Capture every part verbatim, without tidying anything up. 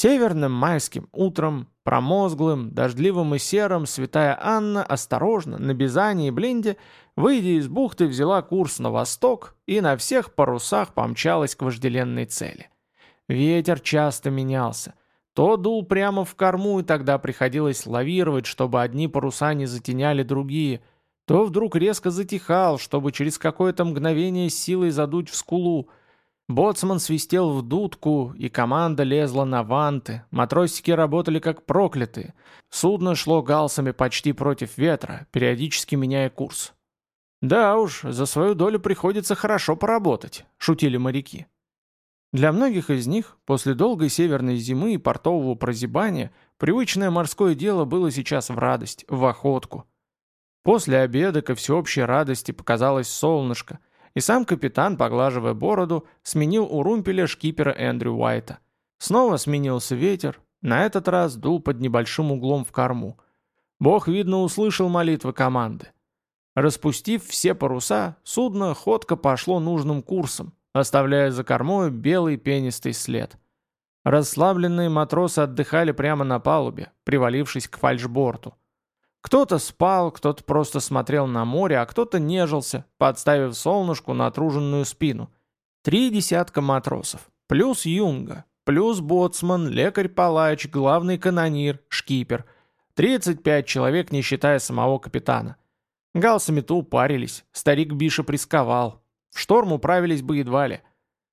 Северным майским утром, промозглым, дождливым и серым, святая Анна осторожно, на Бизане и Блинде, выйдя из бухты, взяла курс на восток и на всех парусах помчалась к вожделенной цели. Ветер часто менялся. То дул прямо в корму, и тогда приходилось лавировать, чтобы одни паруса не затеняли другие, то вдруг резко затихал, чтобы через какое-то мгновение с силой задуть в скулу. Боцман свистел в дудку, и команда лезла на ванты, матросики работали как проклятые. Судно шло галсами почти против ветра, периодически меняя курс. «Да уж, за свою долю приходится хорошо поработать», — шутили моряки. Для многих из них, после долгой северной зимы и портового прозябания, привычное морское дело было сейчас в радость, в охотку. После обеда ко всеобщей радости показалось солнышко, и сам капитан, поглаживая бороду, сменил у румпеля шкипера Эндрю Уайта. Снова сменился ветер, на этот раз дул под небольшим углом в корму. Бог, видно, услышал молитвы команды. Распустив все паруса, судно ходко пошло нужным курсом, оставляя за кормой белый пенистый след. Расслабленные матросы отдыхали прямо на палубе, привалившись к фальшборту. Кто-то спал, кто-то просто смотрел на море, а кто-то нежился, подставив солнышку натруженную спину. Три десятка матросов, плюс юнга, плюс боцман, лекарь-палач, главный канонир, шкипер. тридцать пять человек, не считая самого капитана. Галсами-то упарились, старик Бишоп рисковал. В шторм управились бы едва ли.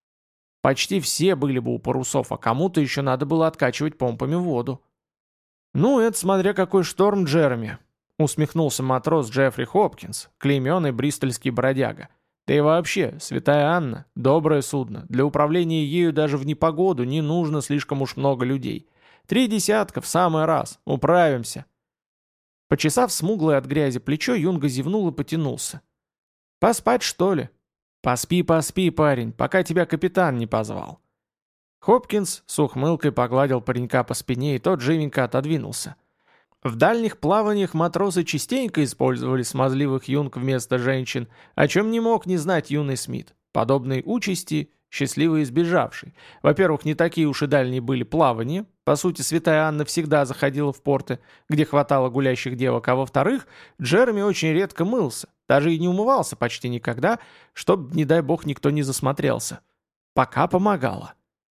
Почти все были бы у парусов, а кому-то еще надо было откачивать помпами воду. «Ну, это смотря какой шторм, Джереми», — усмехнулся матрос Джеффри Хопкинс, клейменный бристольский бродяга. «Да и вообще, святая Анна, доброе судно. Для управления ею даже в непогоду не нужно слишком уж много людей. Три десятка в самый раз. Управимся». Почесав смуглое от грязи плечо, Юнга зевнул и потянулся. «Поспать, что ли?» «Поспи, поспи, парень, пока тебя капитан не позвал». Хопкинс с ухмылкой погладил паренька по спине, и тот живенько отодвинулся. В дальних плаваниях матросы частенько использовали смазливых юнг вместо женщин, о чем не мог не знать юный Смит. Подобной участи счастливо избежавший. Во-первых, не такие уж и дальние были плавания. По сути, святая Анна всегда заходила в порты, где хватало гулящих девок. А во-вторых, Джереми очень редко мылся, даже и не умывался почти никогда, чтоб, не дай бог, никто не засмотрелся. Пока помогало.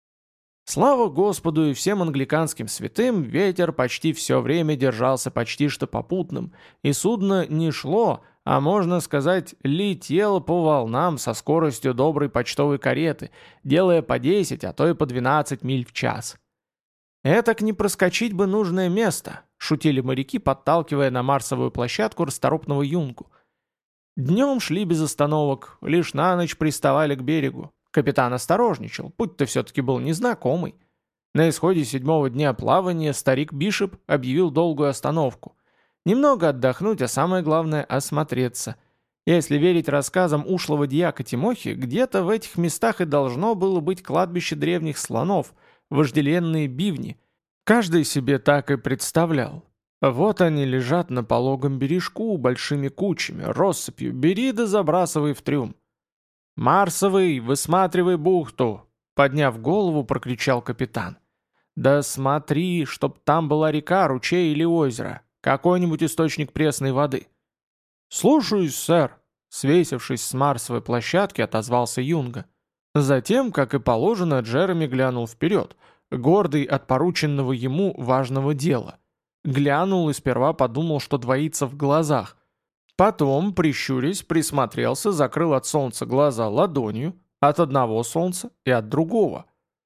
Слава Господу и всем англиканским святым, ветер почти все время держался почти что попутным, и судно не шло, а, можно сказать, летело по волнам со скоростью доброй почтовой кареты, делая по десять, а то и по двенадцать миль в час. «Этак не проскочить бы нужное место», — шутили моряки, подталкивая на марсовую площадку расторопного юнгу. Днем шли без остановок, лишь на ночь приставали к берегу. Капитан осторожничал, путь-то все-таки был незнакомый. На исходе седьмого дня плавания старик Бишоп объявил долгую остановку. Немного отдохнуть, а самое главное — осмотреться. Если верить рассказам ушлого дьяка Тимохи, где-то в этих местах и должно было быть кладбище древних слонов, вожделенные бивни. Каждый себе так и представлял. Вот они лежат на пологом бережку большими кучами, россыпью, бери да забрасывай в трюм. «Марсовый, высматривай бухту!» — подняв голову, прокричал капитан. «Да смотри, чтоб там была река, ручей или озеро, какой-нибудь источник пресной воды». «Слушаюсь, сэр!» — свесившись с марсовой площадки, отозвался Юнга. Затем, как и положено, Джереми глянул вперед, гордый от порученного ему важного дела. Глянул и сперва подумал, что двоится в глазах. Потом, прищурясь, присмотрелся, закрыл от солнца глаза ладонью, от одного солнца и от другого.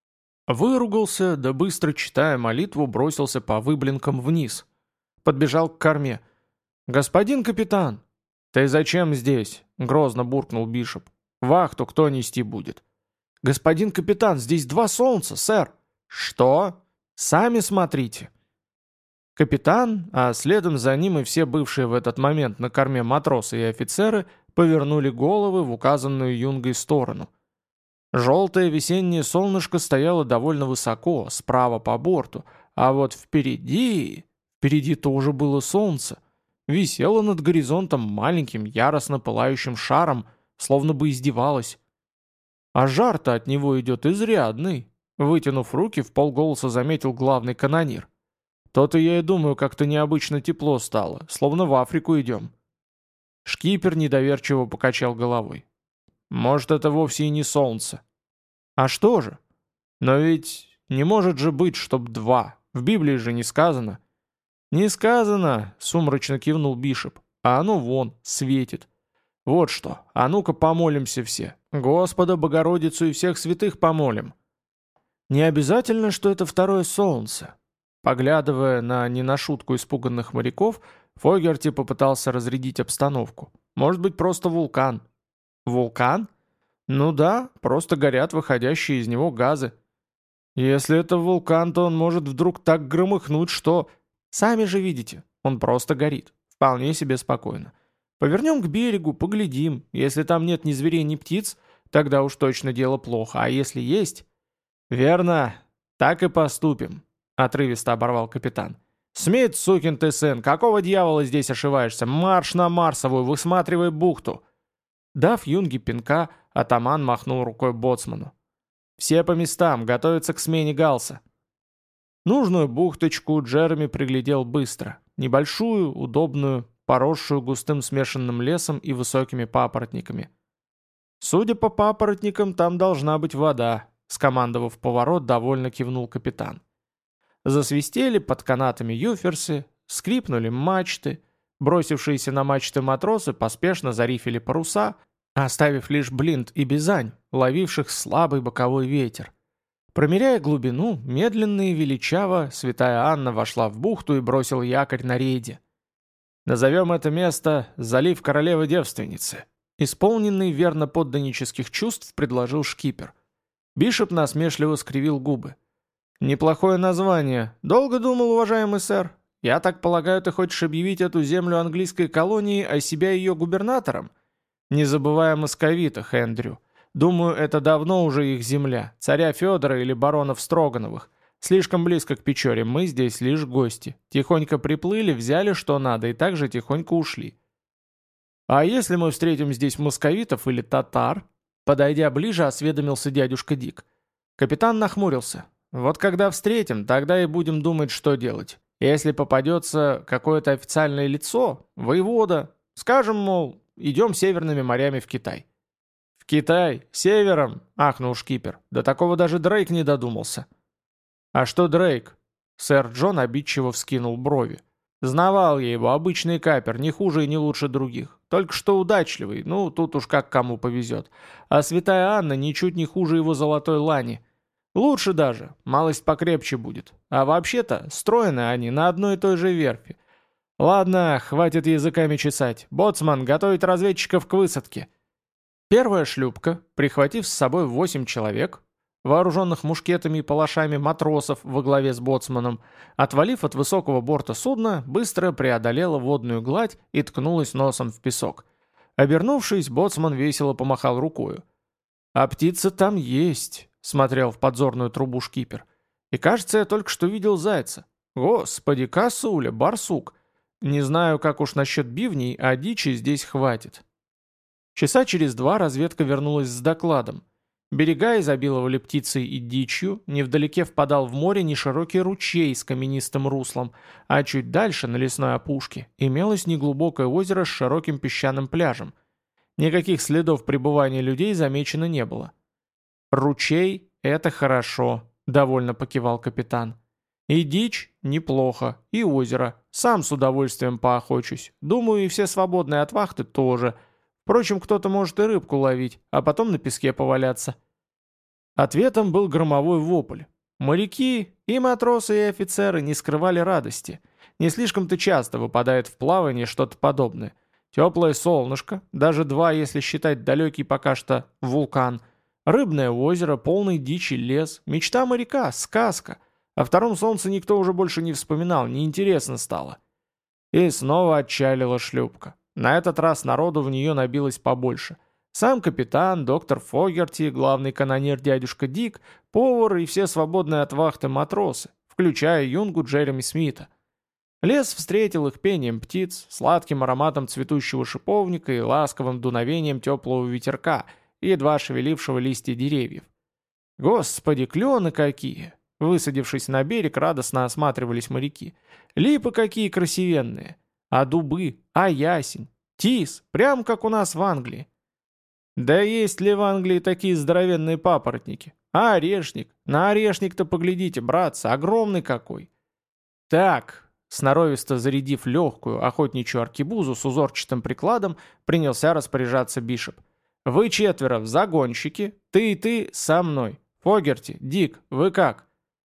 Выругался, да быстро читая молитву, бросился по выблинкам вниз. Подбежал к корме. «Господин капитан!» «Ты зачем здесь?» — грозно буркнул Бишоп. «Вахту кто нести будет?» «Господин капитан, здесь два солнца, сэр!» «Что?» «Сами смотрите!» Капитан, а следом за ним и все бывшие в этот момент на корме матросы и офицеры повернули головы в указанную Юнгой сторону. Желтое весеннее солнышко стояло довольно высоко, справа по борту, а вот впереди... Впереди тоже было солнце. Висело над горизонтом маленьким, яростно пылающим шаром, словно бы издевалось. А жар-то от него идет изрядный. Вытянув руки, в полголоса заметил главный канонир. То-то я и думаю, как-то необычно тепло стало, словно в Африку идем. Шкипер недоверчиво покачал головой. Может, это вовсе и не солнце. А что же? Но ведь не может же быть, чтоб два. В Библии же не сказано. Не сказано, сумрачно кивнул Бишоп. А оно вон, светит. Вот что, а ну-ка помолимся все. Господа, Богородицу и всех святых помолим. Не обязательно, что это второе солнце. Поглядывая на не на шутку испуганных моряков, Фогерти попытался разрядить обстановку. Может быть, просто вулкан. Вулкан? Ну да, просто горят выходящие из него газы. Если это вулкан, то он может вдруг так громыхнуть, что... Сами же видите, он просто горит. Вполне себе спокойно. Повернем к берегу, поглядим. Если там нет ни зверей, ни птиц, тогда уж точно дело плохо. А если есть... Верно, так и поступим, отрывисто оборвал капитан. Смит, сукин ты сын, какого дьявола здесь ошиваешься? Марш на Марсовую, высматривай бухту. Дав юнге пинка, атаман махнул рукой боцману. «Все по местам, готовятся к смене галса». Нужную бухточку Джереми приглядел быстро. Небольшую, удобную, поросшую густым смешанным лесом и высокими папоротниками. «Судя по папоротникам, там должна быть вода», — скомандовав поворот, довольно кивнул капитан. Засвистели под канатами юферсы, скрипнули мачты, бросившиеся на мачты матросы поспешно зарифили паруса, оставив лишь Блинт и Бизань, ловивших слабый боковой ветер. Промеряя глубину, медленно и величаво святая Анна вошла в бухту и бросил якорь на рейде. Назовем это место «Залив королевы-девственницы». Исполненный верно подданнических чувств предложил шкипер. Бишоп насмешливо скривил губы. «Неплохое название. Долго думал, уважаемый сэр. Я так полагаю, ты хочешь объявить эту землю английской колонии, а себя ее губернатором? Не забывая о московитах, Эндрю. Думаю, это давно уже их земля, царя Федора или баронов Строгановых. Слишком близко к Печоре, мы здесь лишь гости. Тихонько приплыли, взяли что надо и также тихонько ушли. А если мы встретим здесь московитов или татар?» Подойдя ближе, осведомился дядюшка Дик. Капитан нахмурился. «Вот когда встретим, тогда и будем думать, что делать. Если попадется какое-то официальное лицо, воевода, скажем, мол, идем северными морями в Китай». «В Китай? Севером?» — ахнул шкипер. «До такого даже Дрейк не додумался». «А что Дрейк?» Сэр Джон обидчиво вскинул брови. «Знавал я его, обычный капер, не хуже и не лучше других. Только что удачливый, ну, тут уж как кому повезет. А святая Анна ничуть не хуже его золотой лани. Лучше даже, малость покрепче будет. А вообще-то, стройны они на одной и той же верфи. Ладно, хватит языками чесать. Боцман, готовить разведчиков к высадке». Первая шлюпка, прихватив с собой восемь человек, вооруженных мушкетами и палашами матросов во главе с боцманом, отвалив от высокого борта судна, быстро преодолела водную гладь и ткнулась носом в песок. Обернувшись, боцман весело помахал рукою. «А птица там есть», — смотрел в подзорную трубу шкипер. «И кажется, я только что видел зайца. Господи, косуля, барсук. Не знаю, как уж насчет бивней, а дичи здесь хватит». Часа через два разведка вернулась с докладом. Берега изобиловали птицей и дичью, невдалеке впадал в море неширокий ручей с каменистым руслом, а чуть дальше, на лесной опушке, имелось неглубокое озеро с широким песчаным пляжем. Никаких следов пребывания людей замечено не было. «Ручей — это хорошо», — довольно покивал капитан. «И дичь — неплохо, и озеро. Сам с удовольствием поохочусь. Думаю, и все свободные от вахты тоже. Впрочем, кто-то может и рыбку ловить, а потом на песке поваляться». Ответом был громовой вопль. Моряки, и матросы, и офицеры не скрывали радости. Не слишком-то часто выпадает в плавание что-то подобное. Теплое солнышко, даже два, если считать далекий пока что вулкан, рыбное озеро, полный дичи лес, мечта моряка, сказка. О втором солнце никто уже больше не вспоминал, неинтересно стало. И снова отчалила шлюпка. На этот раз народу в нее набилось побольше. Сам капитан, доктор Фогерти, главный канонир дядюшка Дик, повар и все свободные от вахты матросы, включая юнгу Джереми Смита. Лес встретил их пением птиц, сладким ароматом цветущего шиповника и ласковым дуновением теплого ветерка, едва шевелившего листья деревьев. Господи, клены какие! Высадившись на берег, радостно осматривались моряки. Липы какие красивенные! А дубы, а ясень, тис, прям как у нас в Англии. Да есть ли в Англии такие здоровенные папоротники? А орешник? На орешник-то поглядите, братцы, огромный какой. Так, сноровисто зарядив легкую охотничью аркебузу с узорчатым прикладом, принялся распоряжаться Бишоп. Вы четверо в загонщики, ты и ты со мной. Фогерти, Дик, вы как?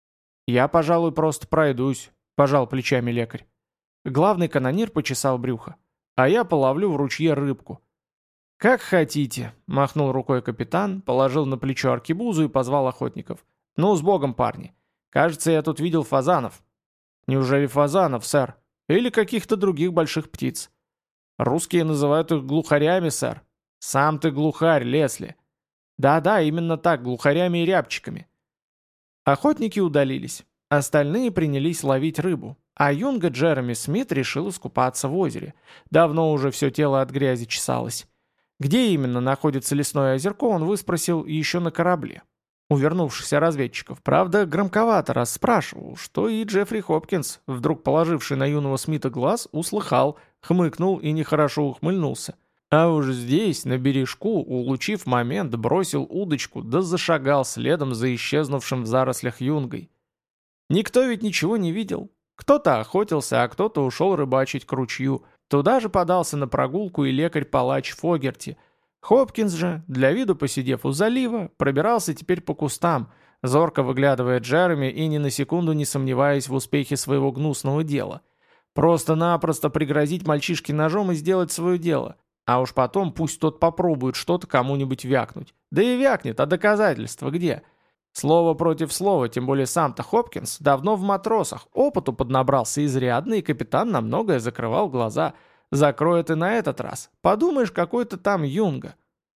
Я, пожалуй, просто пройдусь, пожал плечами лекарь. Главный канонир почесал брюхо. А я половлю в ручье рыбку. «Как хотите», — махнул рукой капитан, положил на плечо аркебузу и позвал охотников. «Ну, с Богом, парни. Кажется, я тут видел фазанов». «Неужели фазанов, сэр? Или каких-то других больших птиц?» «Русские называют их глухарями, сэр». «Сам ты глухарь, Лесли». «Да-да, именно так, глухарями и рябчиками». Охотники удалились. Остальные принялись ловить рыбу. А юнга Джереми Смит решил искупаться в озере. Давно уже все тело от грязи чесалось. Где именно находится лесное озерко, он выспросил еще на корабле. У вернувшихся разведчиков. Правда, громковато раз спрашивал, что и Джеффри Хопкинс, вдруг положивший на юного Смита глаз, услыхал, хмыкнул и нехорошо ухмыльнулся. А уж здесь, на бережку, улучив момент, бросил удочку, да зашагал следом за исчезнувшим в зарослях юнгой. Никто ведь ничего не видел. Кто-то охотился, а кто-то ушел рыбачить к ручью. Туда же подался на прогулку и лекарь-палач Фогерти. Хопкинс же, для виду посидев у залива, пробирался теперь по кустам, зорко выглядывая Джереми и ни на секунду не сомневаясь в успехе своего гнусного дела. Просто-напросто пригрозить мальчишке ножом и сделать свое дело. А уж потом пусть тот попробует что-то кому-нибудь вякнуть. Да и вякнет, а доказательства где? Слово против слова, тем более сам-то Хопкинс давно в матросах, опыту поднабрался изрядно, и капитан на многое закрывал глаза. Закроет и на этот раз. Подумаешь, какой-то там юнга.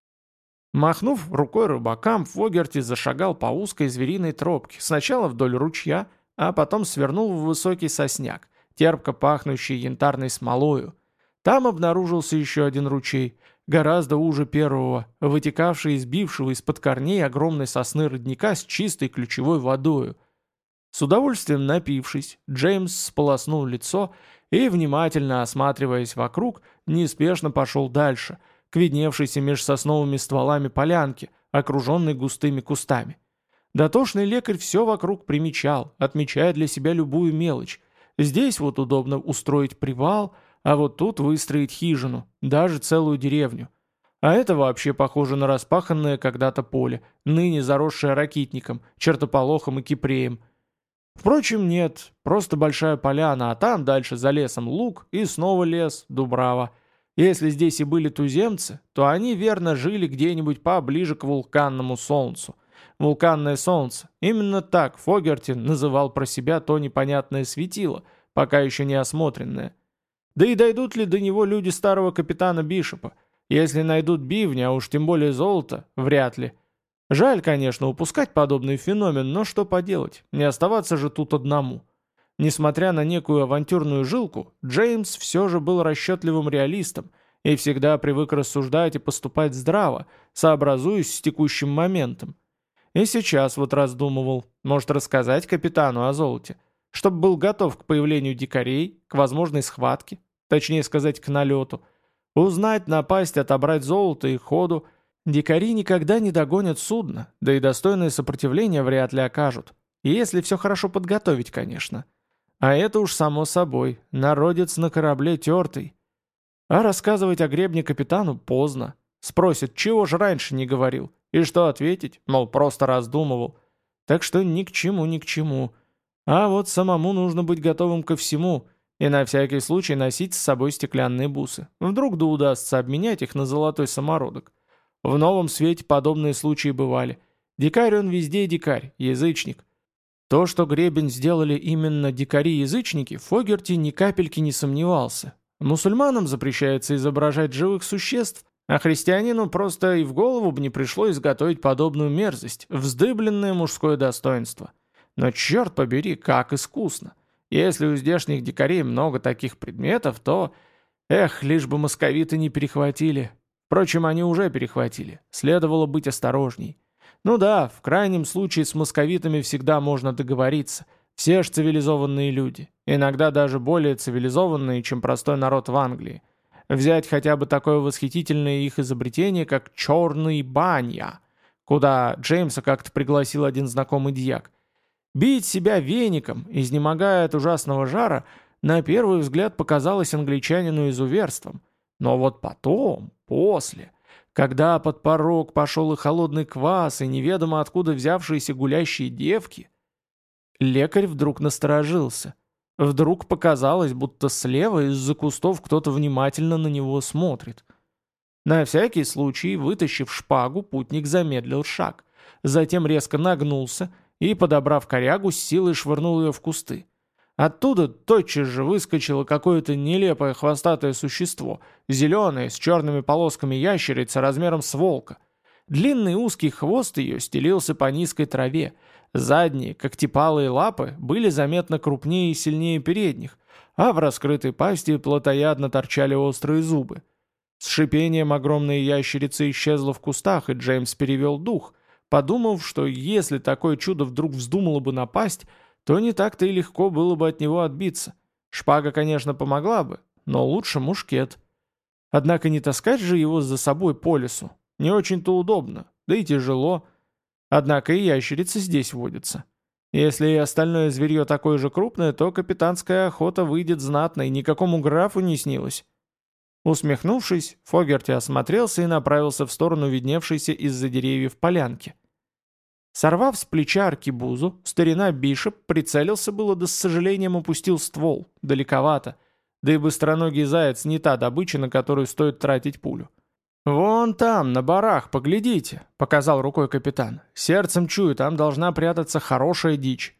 Махнув рукой рыбакам, Фогерти зашагал по узкой звериной тропке, сначала вдоль ручья, а потом свернул в высокий сосняк, терпко пахнущий янтарной смолою. Там обнаружился еще один ручей, гораздо уже первого, вытекавший из бившего из-под корней огромной сосны родника с чистой ключевой водою. С удовольствием напившись, Джеймс сполоснул лицо и, внимательно осматриваясь вокруг, неспешно пошел дальше, к видневшейся меж сосновыми стволами полянке, окруженной густыми кустами. Дотошный лекарь все вокруг примечал, отмечая для себя любую мелочь. Здесь вот удобно устроить привал, а вот тут выстроить хижину, даже целую деревню. А это вообще похоже на распаханное когда-то поле, ныне заросшее ракитником, чертополохом и кипреем. Впрочем, нет, просто большая поляна, а там дальше за лесом луг и снова лес, дубрава. Если здесь и были туземцы, то они верно жили где-нибудь поближе к вулканному солнцу. Вулканное солнце, именно так Фогерти называл про себя то непонятное светило, пока еще не осмотренное. Да и дойдут ли до него люди старого капитана Бишопа? Если найдут бивня, а уж тем более золото, вряд ли. Жаль, конечно, упускать подобный феномен, но что поделать, не оставаться же тут одному. Несмотря на некую авантюрную жилку, Джеймс все же был расчетливым реалистом и всегда привык рассуждать и поступать здраво, сообразуясь с текущим моментом. И сейчас вот раздумывал, может рассказать капитану о золоте, чтобы был готов к появлению дикарей, к возможной схватке, точнее сказать, к налету. Узнать, напасть, отобрать золото и ходу. Дикари никогда не догонят судно, да и достойное сопротивление вряд ли окажут. Если все хорошо подготовить, конечно. А это уж само собой, народец на корабле тертый. А рассказывать о гребне капитану поздно. Спросит, чего же раньше не говорил? И что ответить? Мол, просто раздумывал. Так что ни к чему, ни к чему. А вот самому нужно быть готовым ко всему и на всякий случай носить с собой стеклянные бусы. Вдруг да удастся обменять их на золотой самородок. В новом свете подобные случаи бывали. Дикарь он везде дикарь, язычник. То, что гребень сделали именно дикари-язычники, Фогерти ни капельки не сомневался. Мусульманам запрещается изображать живых существ, а христианину просто и в голову бы не пришло изготовить подобную мерзость, вздыбленное мужское достоинство. Но черт побери, как искусно. Если у здешних дикарей много таких предметов, то... Эх, лишь бы московиты не перехватили. Впрочем, они уже перехватили. Следовало быть осторожней. Ну да, в крайнем случае с московитами всегда можно договориться. Все ж цивилизованные люди. Иногда даже более цивилизованные, чем простой народ в Англии. Взять хотя бы такое восхитительное их изобретение, как черный баня, куда Джеймса как-то пригласил один знакомый дьяк. Бить себя веником, изнемогая от ужасного жара, на первый взгляд показалось англичанину изуверством. Но вот потом, после, когда под порог пошел и холодный квас, и неведомо откуда взявшиеся гулящие девки, лекарь вдруг насторожился. Вдруг показалось, будто слева из-за кустов кто-то внимательно на него смотрит. На всякий случай, вытащив шпагу, путник замедлил шаг. Затем резко нагнулся и, подобрав корягу, с силой швырнул ее в кусты. Оттуда тотчас же выскочило какое-то нелепое хвостатое существо, зеленое, с черными полосками ящерица размером с волка. Длинный узкий хвост ее стелился по низкой траве. Задние, когтепалые лапы, были заметно крупнее и сильнее передних, а в раскрытой пасти плотоядно торчали острые зубы. С шипением огромная ящерица исчезла в кустах, и Джеймс перевел дух, подумав, что если такое чудо вдруг вздумало бы напасть, то не так-то и легко было бы от него отбиться. Шпага, конечно, помогла бы, но лучше мушкет. Однако не таскать же его за собой по лесу. Не очень-то удобно, да и тяжело. Однако и ящерицы здесь водятся. Если и остальное зверье такое же крупное, то капитанская охота выйдет знатной, никакому графу не снилось. Усмехнувшись, Фогерти осмотрелся и направился в сторону видневшейся из-за деревьев полянки. Сорвав с плеча аркебузу, старина Бишоп прицелился было, да с сожалением опустил ствол, далековато, да и быстроногий заяц не та добыча, на которую стоит тратить пулю. «Вон там, на барах, поглядите», — показал рукой капитан. «Сердцем чую, там должна прятаться хорошая дичь».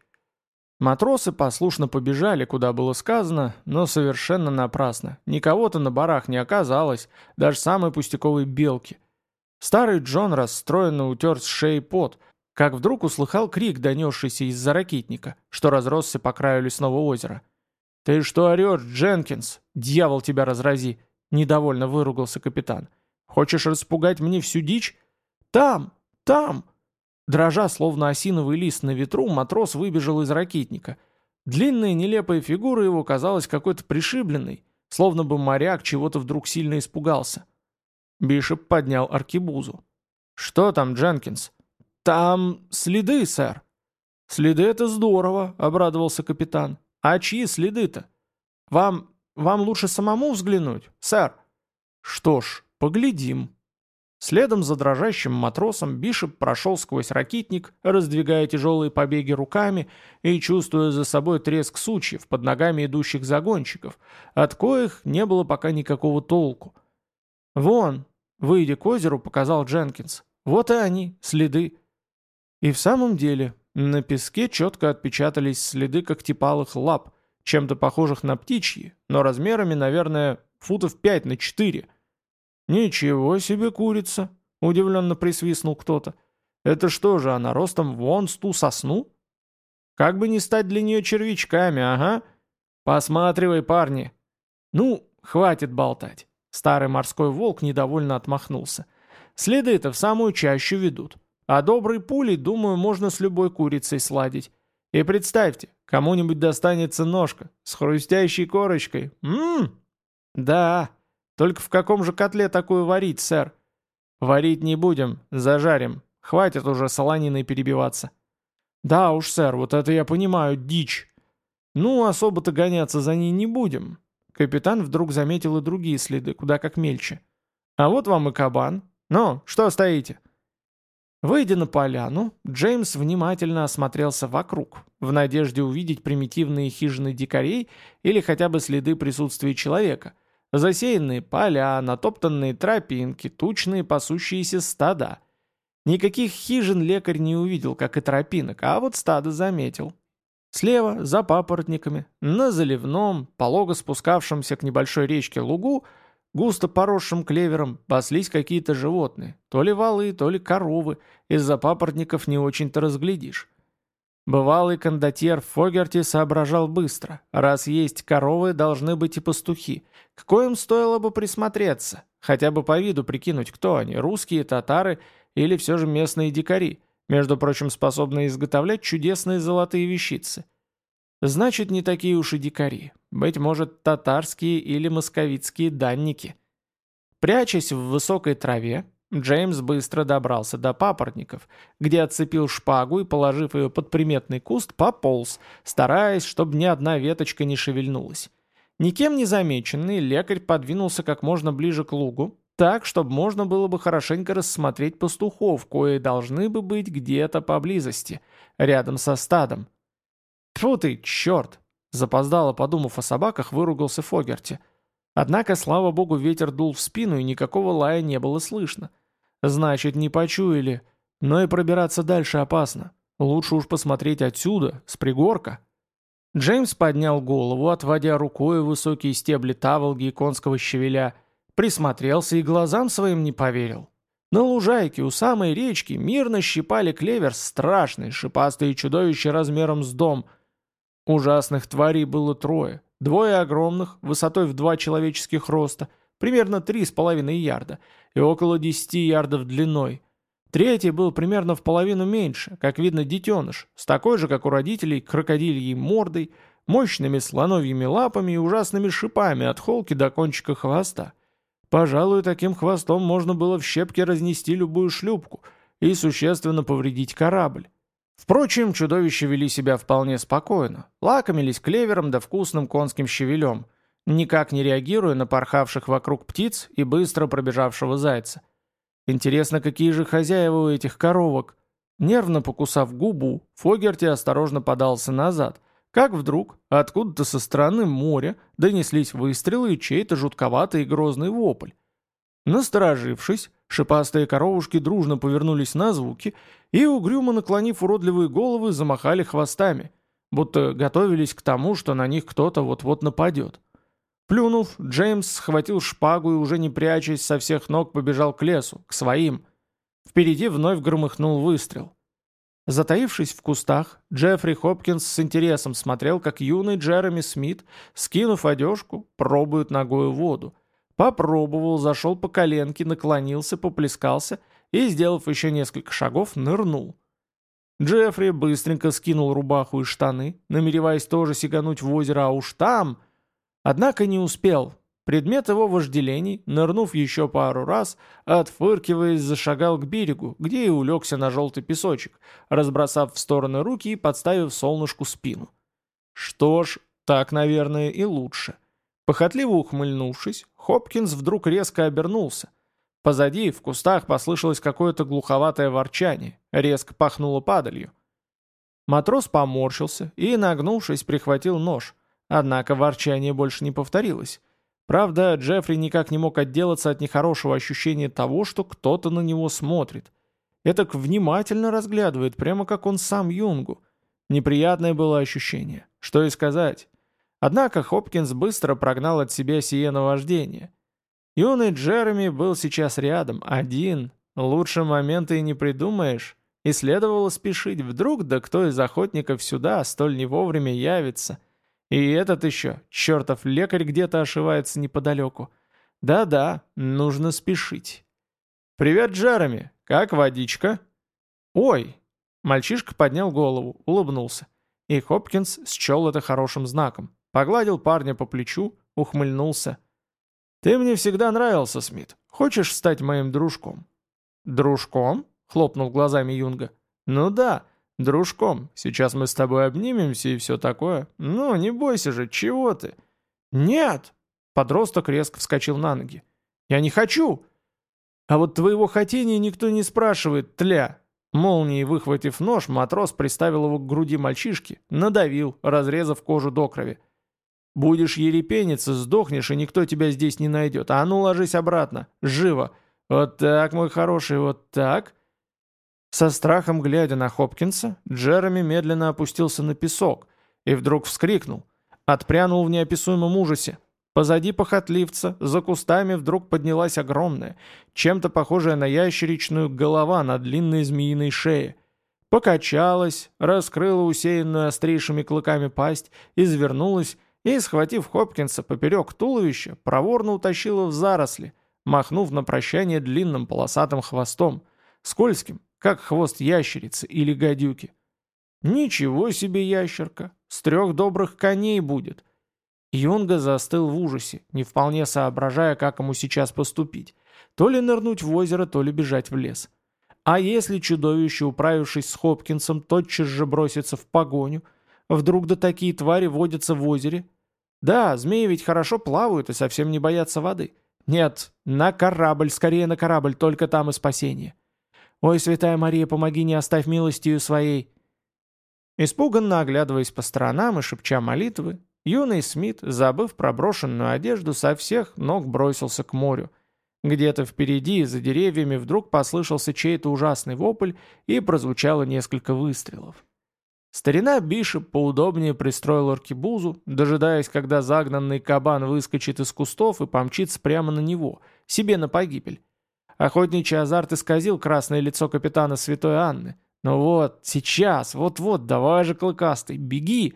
Матросы послушно побежали, куда было сказано, но совершенно напрасно. Никого-то на барах не оказалось, даже самой пустяковой белки. Старый Джон расстроенно утер с шеи пот, как вдруг услыхал крик, донесшийся из-за ракитника, что разросся по краю лесного озера. «Ты что орешь, Дженкинс? Дьявол тебя разрази!» — недовольно выругался капитан. «Хочешь распугать мне всю дичь? Там! Там!» Дрожа, словно осиновый лист на ветру, матрос выбежал из ракитника. Длинная нелепая фигура его казалась какой-то пришибленной, словно бы моряк чего-то вдруг сильно испугался. Бишоп поднял аркебузу. «Что там, Дженкинс?» «Там следы, сэр». «Следы — это здорово», — обрадовался капитан. «А чьи следы-то? Вам... вам лучше самому взглянуть, сэр?» «Что ж, поглядим». Следом за дрожащим матросом Бишоп прошел сквозь ракитник, раздвигая тяжелые побеги руками и чувствуя за собой треск сучьев под ногами идущих загонщиков, от коих не было пока никакого толку. «Вон», — выйдя к озеру, показал Дженкинс, — «вот и они, следы». И в самом деле, на песке четко отпечатались следы когтепалых лап, чем-то похожих на птичьи, но размерами, наверное, футов пять на четыре. «Ничего себе курица!» — удивленно присвистнул кто-то. «Это что же, она ростом вон с ту сосну? Как бы не стать для нее червячками, ага! Посматривай, парни!» «Ну, хватит болтать!» Старый морской волк недовольно отмахнулся. «Следы-то в самую чащу ведут. А доброй пулей, думаю, можно с любой курицей сладить. И представьте, кому-нибудь достанется ножка с хрустящей корочкой. Ммм! Да, только в каком же котле такую варить, сэр? Варить не будем, зажарим. Хватит уже солониной перебиваться». «Да уж, сэр, вот это я понимаю, дичь. Ну, особо-то гоняться за ней не будем». Капитан вдруг заметил и другие следы, куда как мельче. «А вот вам и кабан. Ну, что стоите?» Выйдя на поляну, Джеймс внимательно осмотрелся вокруг, в надежде увидеть примитивные хижины дикарей или хотя бы следы присутствия человека. Засеянные поля, натоптанные тропинки, тучные пасущиеся стада. Никаких хижин лекарь не увидел, как и тропинок, а вот стадо заметил. Слева, за папоротниками, на заливном, полого спускавшемся к небольшой речке лугу, густо поросшим клевером, паслись какие-то животные, то ли валы, то ли коровы, из-за папоротников не очень-то разглядишь. Бывалый кондотьер Фогерти соображал быстро, раз есть коровы, должны быть и пастухи, к коим стоило бы присмотреться, хотя бы по виду прикинуть, кто они, русские, татары или все же местные дикари, между прочим, способные изготовлять чудесные золотые вещицы. Значит, не такие уж и дикари. Быть может, татарские или московитские данники. Прячась в высокой траве, Джеймс быстро добрался до папоротников, где отцепил шпагу и, положив ее под приметный куст, пополз, стараясь, чтобы ни одна веточка не шевельнулась. Никем не замеченный, лекарь подвинулся как можно ближе к лугу, так, чтобы можно было бы хорошенько рассмотреть пастухов, кои должны бы быть где-то поблизости, рядом со стадом. «Тьфу ты, черт!» Запоздало, подумав о собаках, выругался Фогерти. Однако, слава богу, ветер дул в спину, и никакого лая не было слышно. Значит, не почуяли. Но и пробираться дальше опасно. Лучше уж посмотреть отсюда, с пригорка. Джеймс поднял голову, отводя рукой высокие стебли таволги и конского щавеля, присмотрелся и глазам своим не поверил. На лужайке у самой речки мирно щипали клевер страшные шипастые чудовища размером с дом. Ужасных тварей было трое. Двое огромных, высотой в два человеческих роста, примерно три с половиной ярда, и около десяти ярдов длиной. Третий был примерно в половину меньше, как видно детеныш, с такой же, как у родителей, крокодильей мордой, мощными слоновьими лапами и ужасными шипами от холки до кончика хвоста. Пожалуй, таким хвостом можно было в щепки разнести любую шлюпку и существенно повредить корабль. Впрочем, чудовища вели себя вполне спокойно, лакомились клевером да вкусным конским щавелем, никак не реагируя на порхавших вокруг птиц и быстро пробежавшего зайца. Интересно, какие же хозяева у этих коровок? Нервно покусав губу, Фогерти осторожно подался назад, как вдруг откуда-то со стороны моря донеслись выстрелы и чей-то жутковатый и грозный вопль. Насторожившись, шипастые коровушки дружно повернулись на звуки и, угрюмо наклонив уродливые головы, замахали хвостами, будто готовились к тому, что на них кто-то вот-вот нападет. Плюнув, Джеймс схватил шпагу и, уже не прячась, со всех ног побежал к лесу, к своим. Впереди вновь громыхнул выстрел. Затаившись в кустах, Джеффри Хопкинс с интересом смотрел, как юный Джереми Смит, скинув одежку, пробует ногою воду. Попробовал, зашел по коленке, наклонился, поплескался и, сделав еще несколько шагов, нырнул. Джеффри быстренько скинул рубаху и штаны, намереваясь тоже сигануть в озеро, а уж там... Однако не успел. Предмет его вожделений, нырнув еще пару раз, отфыркиваясь, зашагал к берегу, где и улегся на желтый песочек, разбросав в стороны руки и подставив солнышку спину. Что ж, так, наверное, и лучше. Похотливо ухмыльнувшись, Хопкинс вдруг резко обернулся. Позади, в кустах, послышалось какое-то глуховатое ворчание, резко пахнуло падалью. Матрос поморщился и, нагнувшись, прихватил нож, однако ворчание больше не повторилось. Правда, Джеффри никак не мог отделаться от нехорошего ощущения того, что кто-то на него смотрит. Этак внимательно разглядывает, прямо как он сам Юнгу. Неприятное было ощущение, что и сказать. Однако Хопкинс быстро прогнал от себя сие наваждение. Юный Джереми был сейчас рядом, один. Лучше момента и не придумаешь. И следовало спешить, вдруг да кто из охотников сюда столь не вовремя явится. И этот еще, чертов лекарь, где-то ошивается неподалеку. Да-да, нужно спешить. «Привет, Джереми! Как водичка?» «Ой!» Мальчишка поднял голову, улыбнулся. И Хопкинс счел это хорошим знаком. Погладил парня по плечу, ухмыльнулся. «Ты мне всегда нравился, Смит. Хочешь стать моим дружком?» «Дружком?» — хлопнул глазами Юнга. «Ну да, дружком. Сейчас мы с тобой обнимемся и все такое. Ну, не бойся же, чего ты?» «Нет!» — подросток резко вскочил на ноги. «Я не хочу!» «А вот твоего хотения никто не спрашивает, тля!» Молнией выхватив нож, матрос приставил его к груди мальчишки, надавил, разрезав кожу до крови. «Будешь ерепениться, сдохнешь, и никто тебя здесь не найдет. А ну, ложись обратно. Живо. Вот так, мой хороший, вот так». Со страхом глядя на Хопкинса, Джереми медленно опустился на песок и вдруг вскрикнул. Отпрянул в неописуемом ужасе. Позади похотливца, за кустами вдруг поднялась огромная, чем-то похожая на ящеричную голова на длинной змеиной шее. Покачалась, раскрыла усеянную острейшими клыками пасть, извернулась и, схватив Хопкинса поперек туловища, проворно утащила в заросли, махнув на прощание длинным полосатым хвостом, скользким, как хвост ящерицы или гадюки. Ничего себе ящерка, с трех добрых коней будет. Юнга застыл в ужасе, не вполне соображая, как ему сейчас поступить. То ли нырнуть в озеро, то ли бежать в лес. А если чудовище, управившись с Хопкинсом, тотчас же бросится в погоню? Вдруг да такие твари водятся в озере? Да, змеи ведь хорошо плавают и совсем не боятся воды. Нет, на корабль, скорее на корабль, только там и спасение. Ой, святая Мария, помоги, не оставь милостью своей. Испуганно оглядываясь по сторонам и шепча молитвы, юный Смит, забыв про брошенную одежду, со всех ног бросился к морю. Где-то впереди, за деревьями, вдруг послышался чей-то ужасный вопль и прозвучало несколько выстрелов. Старина Бишоп поудобнее пристроил аркебузу, дожидаясь, когда загнанный кабан выскочит из кустов и помчится прямо на него, себе на погибель. Охотничий азарт исказил красное лицо капитана Святой Анны. «Ну вот, сейчас, вот-вот, давай же, клыкастый, беги!»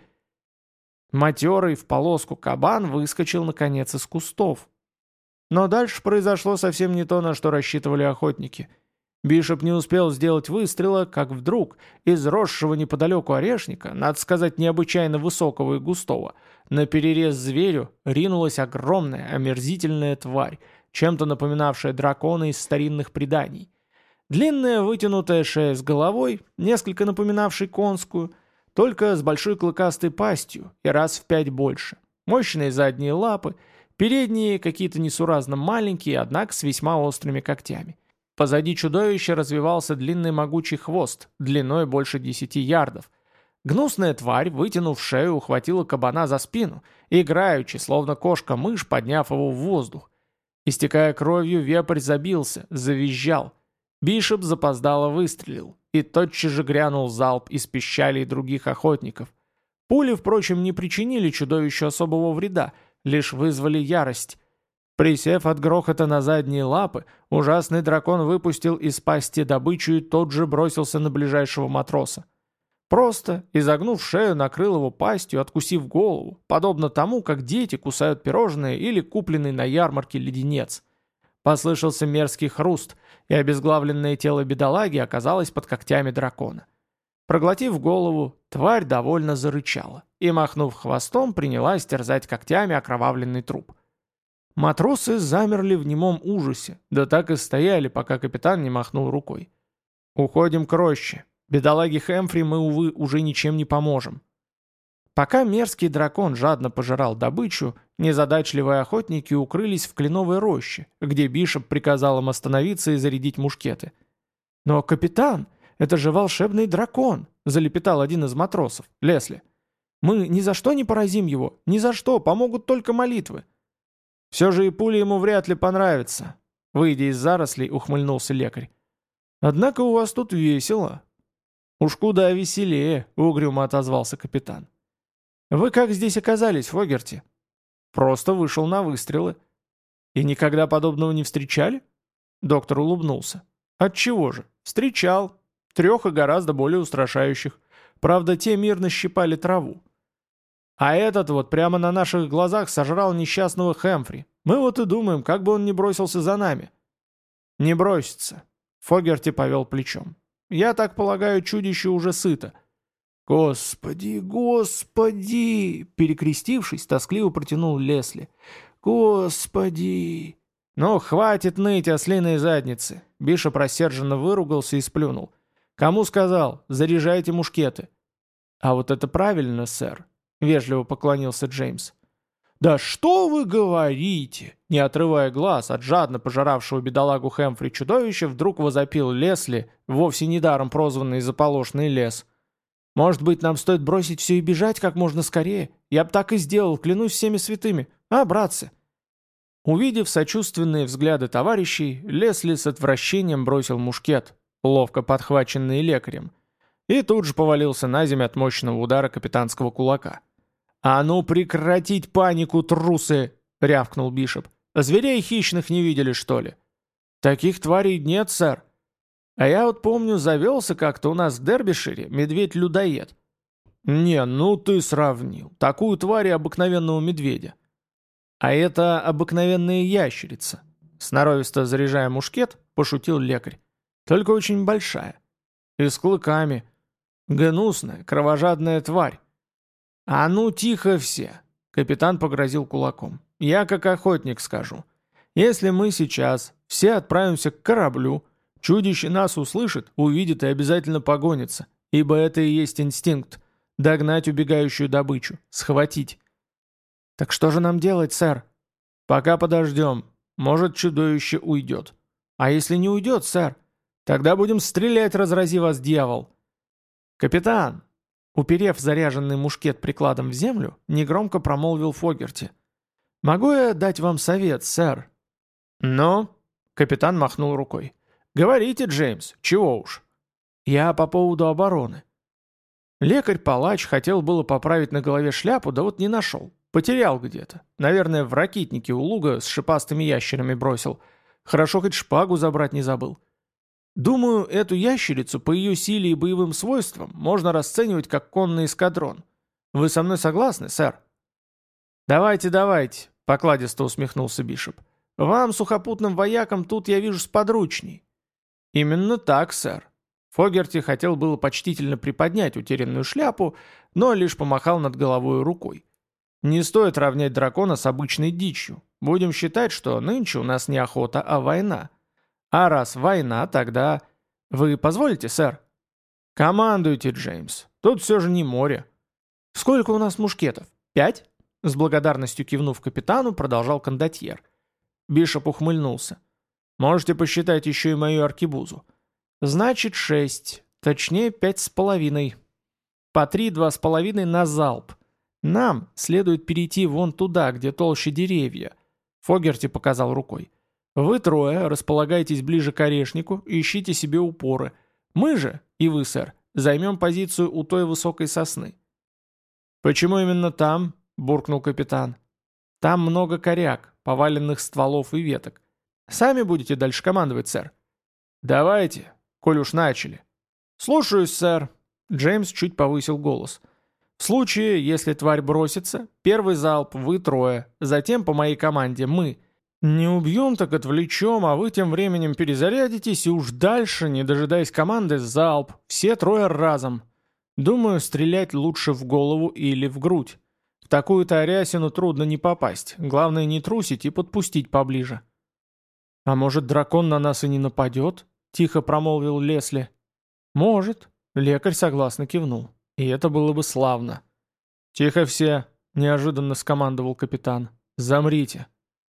Матерый в полоску кабан выскочил, наконец, из кустов. Но дальше произошло совсем не то, на что рассчитывали охотники. Бишоп не успел сделать выстрела, как вдруг из росшего неподалеку орешника, надо сказать, необычайно высокого и густого, на перерез зверю ринулась огромная, омерзительная тварь, чем-то напоминавшая дракона из старинных преданий. Длинная вытянутая шея с головой, несколько напоминавшей конскую, только с большой клыкастой пастью и раз в пять больше. Мощные задние лапы, передние какие-то несуразно маленькие, однако с весьма острыми когтями. Позади чудовища развивался длинный могучий хвост, длиной больше десяти ярдов. Гнусная тварь, вытянув шею, ухватила кабана за спину, играючи, словно кошка-мышь, подняв его в воздух. Истекая кровью, вепрь забился, завизжал. Бишоп запоздало выстрелил, и тотчас же грянул залп из пищалей других охотников. Пули, впрочем, не причинили чудовищу особого вреда, лишь вызвали ярость. Присев от грохота на задние лапы, ужасный дракон выпустил из пасти добычу и тот же бросился на ближайшего матроса. Просто, изогнув шею, накрыл его пастью, откусив голову, подобно тому, как дети кусают пирожное или купленный на ярмарке леденец. Послышался мерзкий хруст, и обезглавленное тело бедолаги оказалось под когтями дракона. Проглотив голову, тварь довольно зарычала и, махнув хвостом, принялась терзать когтями окровавленный труп. Матросы замерли в немом ужасе, да так и стояли, пока капитан не махнул рукой. «Уходим к роще. Бедолаге Хэмфри мы, увы, уже ничем не поможем». Пока мерзкий дракон жадно пожирал добычу, незадачливые охотники укрылись в кленовой роще, где Бишоп приказал им остановиться и зарядить мушкеты. «Но, капитан, это же волшебный дракон!» — залепетал один из матросов, Лесли. «Мы ни за что не поразим его, ни за что, помогут только молитвы». «Все же и пули ему вряд ли понравятся», — выйдя из зарослей, ухмыльнулся лекарь. «Однако у вас тут весело». «Уж куда веселее», — угрюмо отозвался капитан. «Вы как здесь оказались, Фогерти?» «Просто вышел на выстрелы». «И никогда подобного не встречали?» Доктор улыбнулся. «Отчего же? Встречал. Трех и гораздо более устрашающих. Правда, те мирно щипали траву. А этот вот прямо на наших глазах сожрал несчастного Хэмфри. Мы вот и думаем, как бы он не бросился за нами». «Не бросится». Фогерти повел плечом. «Я так полагаю, чудище уже сыто». «Господи, господи!» Перекрестившись, тоскливо протянул Лесли. «Господи!» «Ну, хватит ныть, ослиные задницы!» Бишоп рассерженно выругался и сплюнул. «Кому сказал? Заряжайте мушкеты!» «А вот это правильно, сэр!» Вежливо поклонился Джеймс. «Да что вы говорите?» Не отрывая глаз от жадно пожиравшего бедолагу Хэмфри чудовища, вдруг возопил Лесли, вовсе недаром прозванный заполошный лес. «Может быть, нам стоит бросить все и бежать как можно скорее? Я б так и сделал, клянусь всеми святыми. А, братцы?» Увидев сочувственные взгляды товарищей, Лесли с отвращением бросил мушкет, ловко подхваченный лекарем, и тут же повалился на землю от мощного удара капитанского кулака. «А ну прекратить панику, трусы!» — рявкнул Бишоп. «Зверей хищных не видели, что ли?» «Таких тварей нет, сэр. А я вот помню, завелся как-то у нас в Дербишире медведь-людоед». «Не, ну ты сравнил. Такую тварь и обыкновенного медведя». «А это обыкновенная ящерица», — сноровисто заряжая мушкет, пошутил лекарь. «Только очень большая. И с клыками. Гнусная, кровожадная тварь. А ну тихо все. Капитан погрозил кулаком. Я как охотник скажу. Если мы сейчас все отправимся к кораблю, чудище нас услышит, увидит и обязательно погонится, ибо это и есть инстинкт — догнать убегающую добычу, схватить. Так что же нам делать, сэр? Пока подождем. Может, чудовище уйдет. А если не уйдет, сэр? Тогда будем стрелять, разрази вас, дьявол. Капитан, уперев заряженный мушкет прикладом в землю, негромко промолвил Фогерти. «Могу я дать вам совет, сэр?» «Но?» — капитан махнул рукой. «Говорите, Джеймс, чего уж?» «Я по поводу обороны». Лекарь-палач хотел было поправить на голове шляпу, да вот не нашел. Потерял где-то. Наверное, в ракитнике у луга с шипастыми ящерами бросил. Хорошо, хоть шпагу забрать не забыл. Думаю, эту ящерицу по ее силе и боевым свойствам можно расценивать как конный эскадрон. Вы со мной согласны, сэр? «Давайте, давайте», — покладисто усмехнулся Бишоп. «Вам, сухопутным воякам, тут я вижу сподручней». «Именно так, сэр». Фогерти хотел было почтительно приподнять утерянную шляпу, но лишь помахал над головой рукой. «Не стоит равнять дракона с обычной дичью. Будем считать, что нынче у нас не охота, а война. А раз война, тогда... Вы позволите, сэр?» «Командуйте, Джеймс. Тут все же не море». «Сколько у нас мушкетов? Пять?» С благодарностью кивнув капитану, продолжал кондотьер. Бишоп ухмыльнулся. «Можете посчитать еще и мою аркебузу». «Значит, шесть. Точнее, пять с половиной. По три, два с половиной на залп. Нам следует перейти вон туда, где толще деревья». Фогерти показал рукой. «Вы трое располагайтесь ближе к орешнику и ищите себе упоры. Мы же, и вы, сэр, займем позицию у той высокой сосны». «Почему именно там?» — буркнул капитан. «Там много коряк, поваленных стволов и веток. Сами будете дальше командовать, сэр?» «Давайте, коль уж начали». «Слушаюсь, сэр». Джеймс чуть повысил голос. «В случае, если тварь бросится, первый залп вы трое, затем по моей команде мы. Не убьем, так отвлечем, а вы тем временем перезарядитесь и уж дальше, не дожидаясь команды, залп, все трое разом. Думаю, стрелять лучше в голову или в грудь. В такую-то арясину трудно не попасть, главное не трусить и подпустить поближе». «А может, дракон на нас и не нападет?» — тихо промолвил Лесли. «Может». Лекарь согласно кивнул. «И это было бы славно». «Тихо все!» — неожиданно скомандовал капитан. «Замрите!»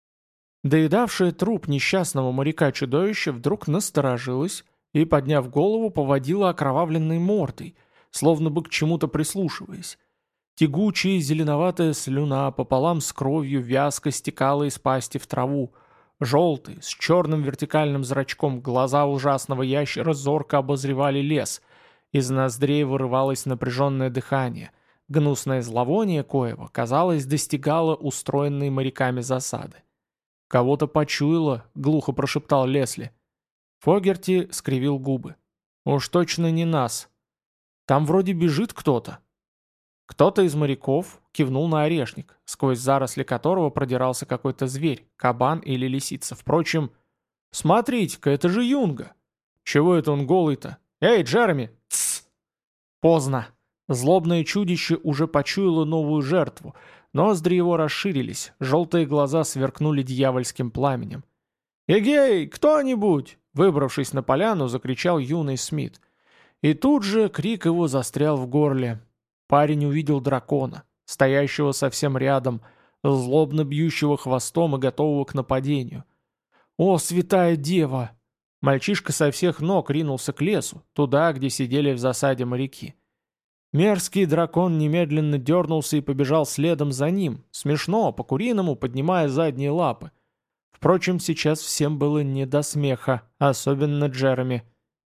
Доедавшее труп несчастного моряка-чудовище вдруг насторожилось и, подняв голову, поводило окровавленной мордой, словно бы к чему-то прислушиваясь. Тягучая зеленоватая слюна пополам с кровью вязко стекала из пасти в траву. Желтые, с черным вертикальным зрачком глаза ужасного ящера зорко обозревали лес. Из ноздрей вырывалось напряженное дыхание. Гнусное зловоние коего, казалось, достигало устроенной моряками засады. «Кого-то почуяло», — глухо прошептал Лесли. Фогерти скривил губы. «Уж точно не нас. Там вроде бежит кто-то». Кто-то из моряков кивнул на орешник, сквозь заросли которого продирался какой-то зверь, кабан или лисица. Впрочем, «Смотрите-ка, это же Юнга! Чего это он голый-то? Эй, Джереми!» «Тссс!» Поздно. Злобное чудище уже почуяло новую жертву. Ноздри его расширились, желтые глаза сверкнули дьявольским пламенем. «Эгей, кто-нибудь!» Выбравшись на поляну, закричал юный Смит. И тут же крик его застрял в горле. Парень увидел дракона, стоящего совсем рядом, злобно бьющего хвостом и готового к нападению. «О, святая дева!» Мальчишка со всех ног ринулся к лесу, туда, где сидели в засаде моряки. Мерзкий дракон немедленно дернулся и побежал следом за ним, смешно, по-куриному, поднимая задние лапы. Впрочем, сейчас всем было не до смеха, особенно Джереми.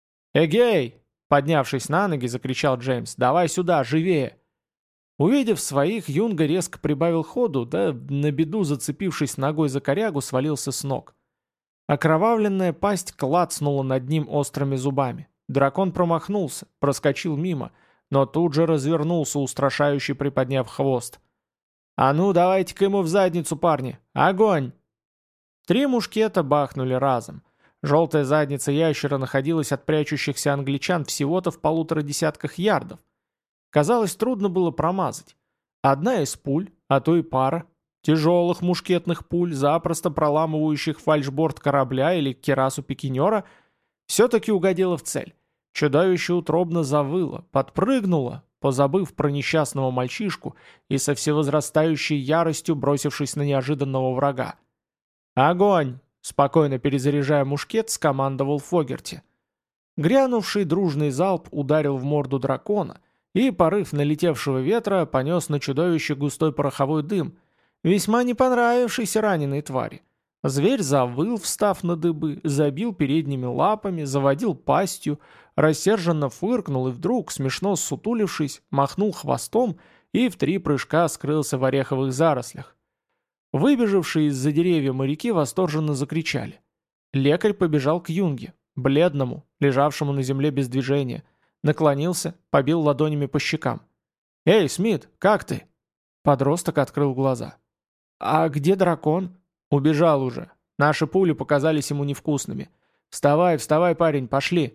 «Эгей!» Поднявшись на ноги, закричал Джеймс. «Давай сюда, живее!» Увидев своих, Юнга резко прибавил ходу, да, на беду зацепившись ногой за корягу, свалился с ног. Окровавленная пасть клацнула над ним острыми зубами. Дракон промахнулся, проскочил мимо, но тут же развернулся, устрашающе приподняв хвост. «А ну, давайте-ка ему в задницу, парни! Огонь!» Три мушкета бахнули разом. Желтая задница ящера находилась от прячущихся англичан всего-то в полутора десятках ярдов. Казалось, трудно было промазать. Одна из пуль, а то и пара, тяжелых мушкетных пуль, запросто проламывающих фальшборд корабля или керасу пикинера, все-таки угодила в цель. Чудовище утробно завыло, подпрыгнуло, позабыв про несчастного мальчишку и со всевозрастающей яростью бросившись на неожиданного врага. «Огонь!» — спокойно перезаряжая мушкет, скомандовал Фогерти. Грянувший дружный залп ударил в морду дракона, и порыв налетевшего ветра понес на чудовище густой пороховой дым, весьма не понравившийся раненой твари. Зверь завыл, встав на дыбы, забил передними лапами, заводил пастью, рассерженно фыркнул и вдруг, смешно ссутулившись, махнул хвостом и в три прыжка скрылся в ореховых зарослях. Выбежавшие из-за деревья моряки восторженно закричали. Лекарь побежал к юнге, бледному, лежавшему на земле без движения, наклонился, побил ладонями по щекам. «Эй, Смит, как ты?» Подросток открыл глаза. «А где дракон?» «Убежал уже. Наши пули показались ему невкусными. Вставай, вставай, парень, пошли!»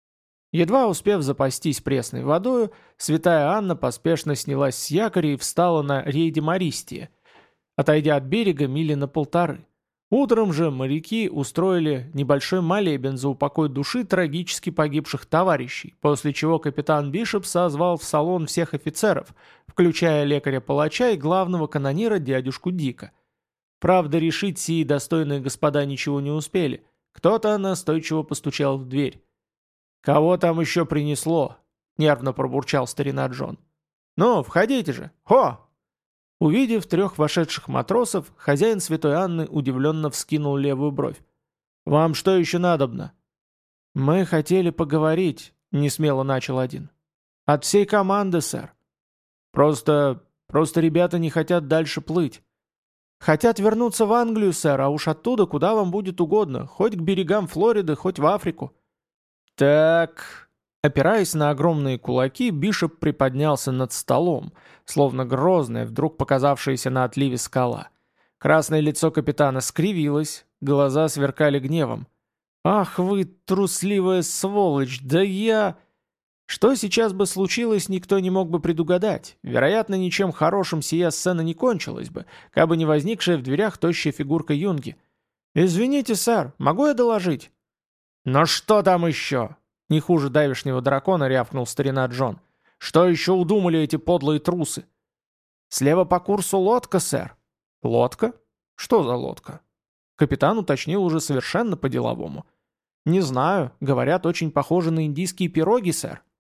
Едва успев запастись пресной водою, святая Анна поспешно снялась с якоря и встала на рейде Мористия, отойдя от берега мили на полторы. Утром же моряки устроили небольшой молебен за упокой души трагически погибших товарищей, после чего капитан Бишоп созвал в салон всех офицеров, включая лекаря-палача и главного канонира дядюшку Дика. Правда, решить сии достойные господа ничего не успели. Кто-то настойчиво постучал в дверь. «Кого там еще принесло?» — нервно пробурчал старина Джон. «Ну, входите же! Хо!» Увидев трех вошедших матросов, хозяин святой Анны удивленно вскинул левую бровь. «Вам что еще надобно?» «Мы хотели поговорить», — несмело начал один. «От всей команды, сэр. Просто... просто ребята не хотят дальше плыть. Хотят вернуться в Англию, сэр, а уж оттуда куда вам будет угодно, хоть к берегам Флориды, хоть в Африку». «Так...» Опираясь на огромные кулаки, Бишоп приподнялся над столом, словно грозная, вдруг показавшаяся на отливе скала. Красное лицо капитана скривилось, глаза сверкали гневом. «Ах вы, трусливая сволочь, да я...» Что сейчас бы случилось, никто не мог бы предугадать. Вероятно, ничем хорошим сия сцена не кончилась бы, кабы не возникшая в дверях тощая фигурка юнги. «Извините, сэр, могу я доложить?» «Но что там еще?» Не хуже давешнего дракона рявкнул старина Джон. «Что еще удумали эти подлые трусы?» «Слева по курсу лодка, сэр». «Лодка? Что за лодка?» Капитан уточнил уже совершенно по-деловому. «Не знаю. Говорят, очень похожи на индийские пироги, сэр».